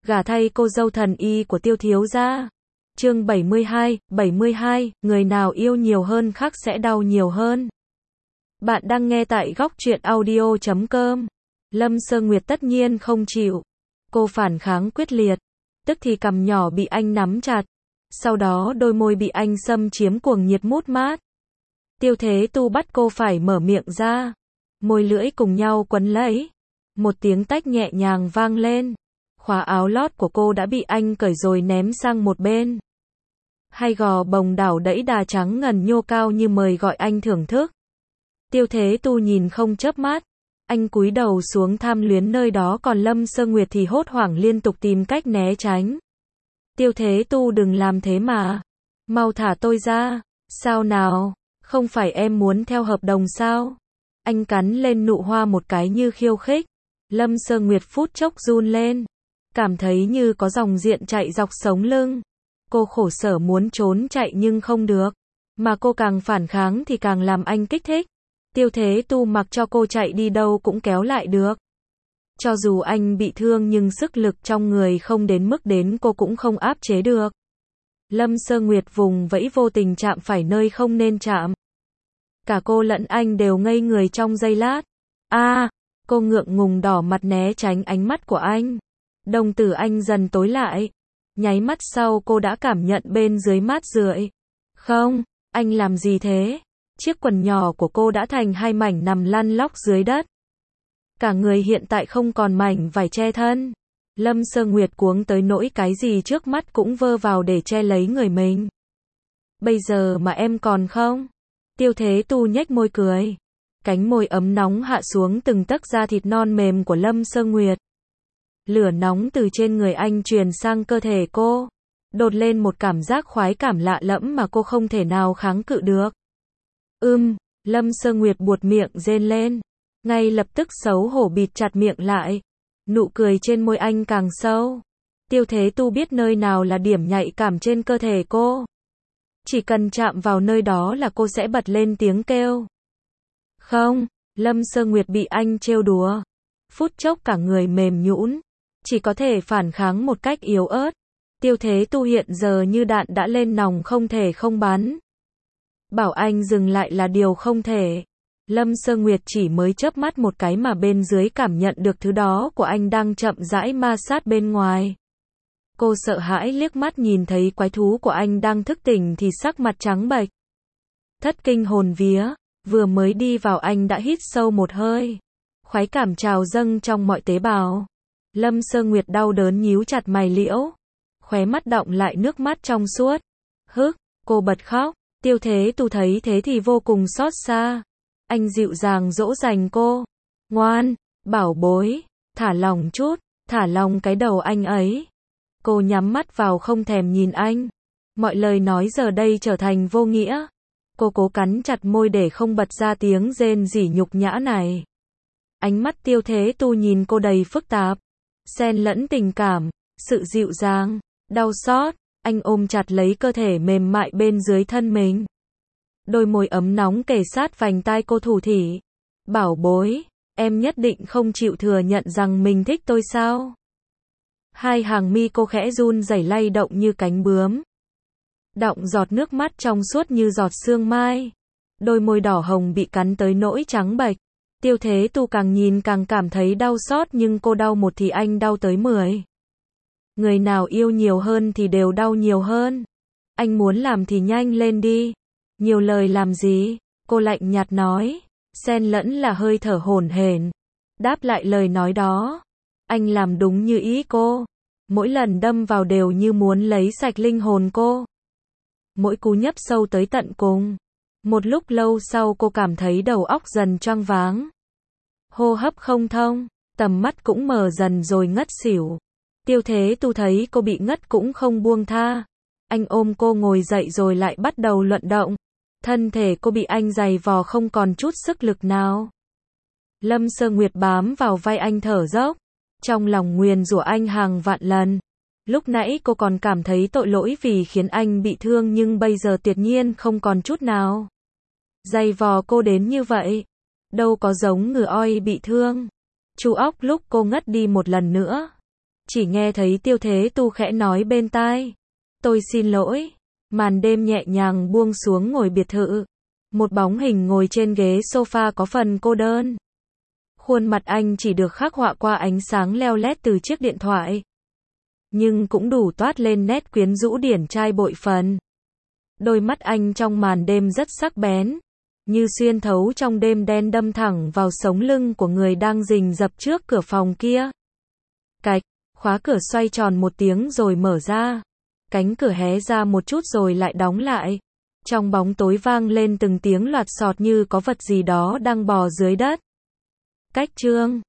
gả thay cô dâu thần y của Tiêu thiếu gia. Chương 72, người nào yêu nhiều hơn khác sẽ đau nhiều hơn. Bạn đang nghe tại góc truyện audio.com. Lâm Sơ Nguyệt tất nhiên không chịu. Cô phản kháng quyết liệt, tức thì cằm nhỏ bị anh nắm chặt, sau đó đôi môi bị anh xâm chiếm cuồng nhiệt mút mát. Tiêu Thế Tu bắt cô phải mở miệng ra, môi lưỡi cùng nhau quấn lấy. Một tiếng tách nhẹ nhàng vang lên, khóa áo lót của cô đã bị anh cởi rồi ném sang một bên. Hai gò bồng đảo đẫy đà trắng ngần nhô cao như mời gọi anh thưởng thức. Tiêu Thế Tu nhìn không chớp mắt, anh cúi đầu xuống tham luyến nơi đó, còn Lâm Sơ Nguyệt thì hốt hoảng liên tục tìm cách né tránh. Tiêu Thế Tu, đừng làm thế mà, mau thả tôi ra. Sao nào, không phải em muốn theo hợp đồng sao? Anh cắn lên nụ hoa một cái như khiêu khích. Lâm Sơ Nguyệt phút chốc run lên, cảm thấy như có dòng điện chạy dọc sống lưng. Cô khổ sở muốn trốn chạy nhưng không được, mà cô càng phản kháng thì càng làm anh kích thích. Tiêu Thế Tu mặc cho cô chạy đi đâu cũng kéo lại được. Cho dù anh bị thương nhưng sức lực trong người không đến mức đến cô cũng không áp chế được. Lâm Sơ Nguyệt vùng vẫy vô tình chạm phải nơi không nên chạm. Cả cô lẫn anh đều ngây người trong giây lát. Cô ngượng ngùng đỏ mặt né tránh ánh mắt của anh. Đồng tử anh dần tối lại. Nháy mắt sau cô đã cảm nhận bên dưới mát rượi. Không, anh làm gì thế? Chiếc quần nhỏ của cô đã thành hai mảnh nằm lăn lóc dưới đất. Cả người hiện tại không còn mảnh vải che thân. Lâm Sơ Nguyệt cuống tới nỗi cái gì trước mắt cũng vơ vào để che lấy người mình. Bây giờ mà em còn không? Tiêu Thế Tu nhếch môi cười. Cánh môi ấm nóng hạ xuống từng tấc da thịt non mềm của Lâm Sơ Nguyệt. Lửa nóng từ trên người anh truyền sang cơ thể cô, đột lên một cảm giác khoái cảm lạ lẫm mà cô không thể nào kháng cự được. Lâm Sơ Nguyệt buột miệng rên lên, ngay lập tức xấu hổ bịt chặt miệng lại. Nụ cười trên môi anh càng sâu. Tiêu Thế Tu biết nơi nào là điểm nhạy cảm trên cơ thể cô. Chỉ cần chạm vào nơi đó là cô sẽ bật lên tiếng kêu. Không, Lâm Sơ Nguyệt bị anh trêu đùa. Phút chốc cả người mềm nhũn, chỉ có thể phản kháng một cách yếu ớt. Tiêu Thế Tu hiện giờ như đạn đã lên nòng, không thể không bắn. Bảo anh dừng lại là điều không thể. Lâm Sơ Nguyệt chỉ mới chớp mắt một cái mà bên dưới cảm nhận được thứ đó của anh đang chậm rãi ma sát bên ngoài. Cô sợ hãi liếc mắt nhìn thấy quái thú của anh đang thức tỉnh thì sắc mặt trắng bệch. Thất kinh hồn vía, vừa mới đi vào anh đã hít sâu một hơi. Khoái cảm trào dâng trong mọi tế bào. Lâm Sơ Nguyệt đau đớn nhíu chặt mày liễu, khóe mắt đọng lại nước mắt trong suốt. Cô bật khóc. Tiêu Thế Tu thấy thế thì vô cùng xót xa. Anh dịu dàng dỗ dành cô. Ngoan, bảo bối, thả lòng chút, thả lòng cái đầu anh ấy. Cô nhắm mắt vào không thèm nhìn anh. Mọi lời nói giờ đây trở thành vô nghĩa. Cô cố cắn chặt môi để không bật ra tiếng rên rỉ nhục nhã này. Ánh mắt Tiêu Thế Tu nhìn cô đầy phức tạp, xen lẫn tình cảm, sự dịu dàng, đau xót. Anh ôm chặt lấy cơ thể mềm mại bên dưới thân mình. Đôi môi ấm nóng kề sát vành tai cô thủ thỉ. Bảo bối, em nhất định không chịu thừa nhận rằng mình thích tôi sao? Hai hàng mi cô khẽ run rẩy lay động như cánh bướm. Đọng giọt nước mắt trong suốt như giọt sương mai. Đôi môi đỏ hồng bị cắn tới nỗi trắng bệch. Tiêu Thế Tu càng nhìn càng cảm thấy đau xót, nhưng cô đau một thì anh đau tới 10. Người nào yêu nhiều hơn thì đều đau nhiều hơn. Anh muốn làm thì nhanh lên đi. Nhiều lời làm gì? Cô lạnh nhạt nói, xen lẫn là hơi thở hổn hển. Đáp lại lời nói đó, anh làm đúng như ý cô. Mỗi lần đâm vào đều như muốn lấy sạch linh hồn cô. Mỗi cú nhấp sâu tới tận cùng. Một lúc lâu sau cô cảm thấy đầu óc dần choáng váng. Hô hấp không thông, tầm mắt cũng mờ dần rồi ngất xỉu. Tiêu Thế Tu thấy cô bị ngất cũng không buông tha. Anh ôm cô ngồi dậy rồi lại bắt đầu luận động. Thân thể cô bị anh giày vò không còn chút sức lực nào. Lâm Sơ Nguyệt bám vào vai anh thở dốc, trong lòng nguyền rủa anh hàng vạn lần. Lúc nãy cô còn cảm thấy tội lỗi vì khiến anh bị thương, nhưng bây giờ tuyệt nhiên không còn chút nào. Giày vò cô đến như vậy, đâu có giống ngựa oi bị thương. Chu óc lúc cô ngất đi một lần nữa. Chỉ nghe thấy Tiêu Thế Tu khẽ nói bên tai. Tôi xin lỗi. Màn đêm nhẹ nhàng buông xuống ngôi biệt thự. Một bóng hình ngồi trên ghế sofa có phần cô đơn. Khuôn mặt anh chỉ được khắc họa qua ánh sáng leo lét từ chiếc điện thoại. Nhưng cũng đủ toát lên nét quyến rũ điển trai bội phần. Đôi mắt anh trong màn đêm rất sắc bén. Như xuyên thấu trong đêm đen đâm thẳng vào sống lưng của người đang rình rập trước cửa phòng kia. Cạch, khóa cửa xoay tròn một tiếng rồi mở ra. Cánh cửa hé ra một chút rồi lại đóng lại. Trong bóng tối vang lên từng tiếng loạt xọt như có vật gì đó đang bò dưới đất. Cách chương